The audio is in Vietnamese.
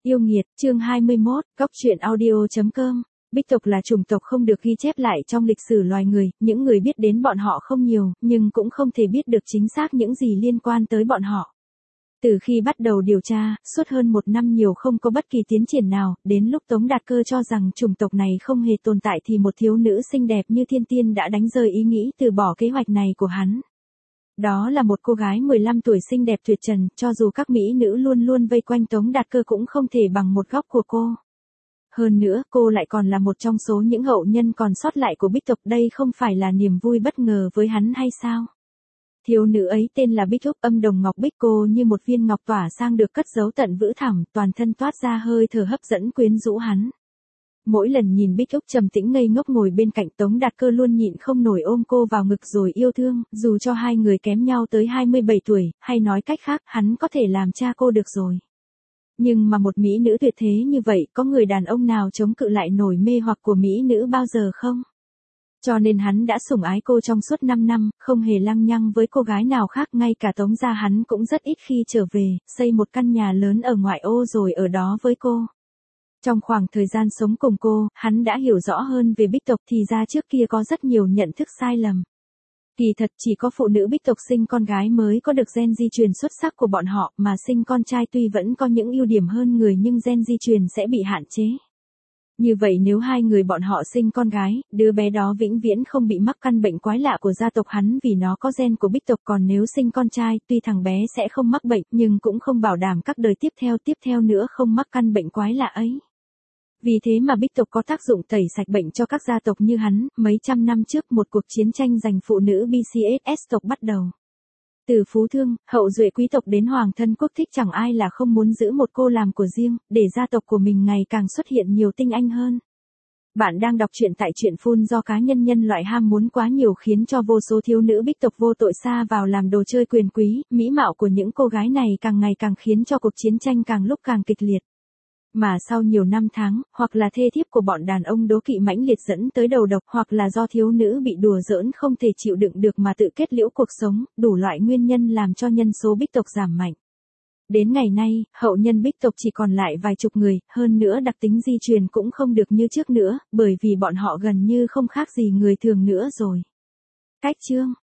Yêu nghiệt, chương 21, góc truyện audio.com. Bích tộc là chủng tộc không được ghi chép lại trong lịch sử loài người, những người biết đến bọn họ không nhiều, nhưng cũng không thể biết được chính xác những gì liên quan tới bọn họ. Từ khi bắt đầu điều tra, suốt hơn một năm nhiều không có bất kỳ tiến triển nào, đến lúc Tống Đạt Cơ cho rằng chủng tộc này không hề tồn tại thì một thiếu nữ xinh đẹp như Thiên Tiên đã đánh rơi ý nghĩ từ bỏ kế hoạch này của hắn. Đó là một cô gái 15 tuổi xinh đẹp tuyệt trần, cho dù các mỹ nữ luôn luôn vây quanh Tống Đạt Cơ cũng không thể bằng một góc của cô. Hơn nữa, cô lại còn là một trong số những hậu nhân còn sót lại của Bích tộc, đây không phải là niềm vui bất ngờ với hắn hay sao? Thiếu nữ ấy tên là Bích Thúc, âm đồng ngọc bích, cô như một viên ngọc tỏa sang được cất giấu tận vữ thẳm, toàn thân toát ra hơi thở hấp dẫn quyến rũ hắn. Mỗi lần nhìn Bích Thúc trầm tĩnh ngây ngốc ngồi bên cạnh, Tống Đạt Cơ luôn nhịn không nổi ôm cô vào ngực rồi yêu thương, dù cho hai người kém nhau tới 27 tuổi, hay nói cách khác, hắn có thể làm cha cô được rồi. Nhưng mà một mỹ nữ tuyệt thế như vậy, có người đàn ông nào chống cự lại nổi mê hoặc của mỹ nữ bao giờ không? Cho nên hắn đã sủng ái cô trong suốt 5 năm, không hề lăng nhăng với cô gái nào khác, ngay cả Tống gia hắn cũng rất ít khi trở về, xây một căn nhà lớn ở ngoại ô rồi ở đó với cô. Trong khoảng thời gian sống cùng cô, hắn đã hiểu rõ hơn về Bích tộc, thì ra trước kia có rất nhiều nhận thức sai lầm. Kỳ thật chỉ có phụ nữ Bích tộc sinh con gái mới có được gen di truyền xuất sắc của bọn họ, mà sinh con trai tuy vẫn có những ưu điểm hơn người nhưng gen di truyền sẽ bị hạn chế. Như vậy nếu hai người bọn họ sinh con gái, đứa bé đó vĩnh viễn không bị mắc căn bệnh quái lạ của gia tộc hắn vì nó có gen của Bích tộc, còn nếu sinh con trai, tuy thằng bé sẽ không mắc bệnh, nhưng cũng không bảo đảm các đời tiếp theo nữa không mắc căn bệnh quái lạ ấy. Vì thế mà Bích tộc có tác dụng tẩy sạch bệnh cho các gia tộc như hắn. Mấy trăm năm trước, một cuộc chiến tranh giành phụ nữ BCS tộc bắt đầu. Từ phú thương, hậu duệ quý tộc đến hoàng thân quốc thích, chẳng ai là không muốn giữ một cô làm của riêng, để gia tộc của mình ngày càng xuất hiện nhiều tinh anh hơn. Bạn đang đọc truyện tại truyện phun do cá nhân loại ham muốn quá nhiều khiến cho vô số thiếu nữ Bích tộc vô tội sa vào làm đồ chơi quyền quý, mỹ mạo của những cô gái này càng ngày càng khiến cho cuộc chiến tranh càng lúc càng kịch liệt. Mà sau nhiều năm tháng, hoặc là thê thiếp của bọn đàn ông đố kỵ mãnh liệt dẫn tới đầu độc, hoặc là do thiếu nữ bị đùa giỡn không thể chịu đựng được mà tự kết liễu cuộc sống, đủ loại nguyên nhân làm cho nhân số Bích tộc giảm mạnh. Đến ngày nay, hậu nhân Bích tộc chỉ còn lại vài chục người, hơn nữa đặc tính di truyền cũng không được như trước nữa, bởi vì bọn họ gần như không khác gì người thường nữa rồi. Cách chương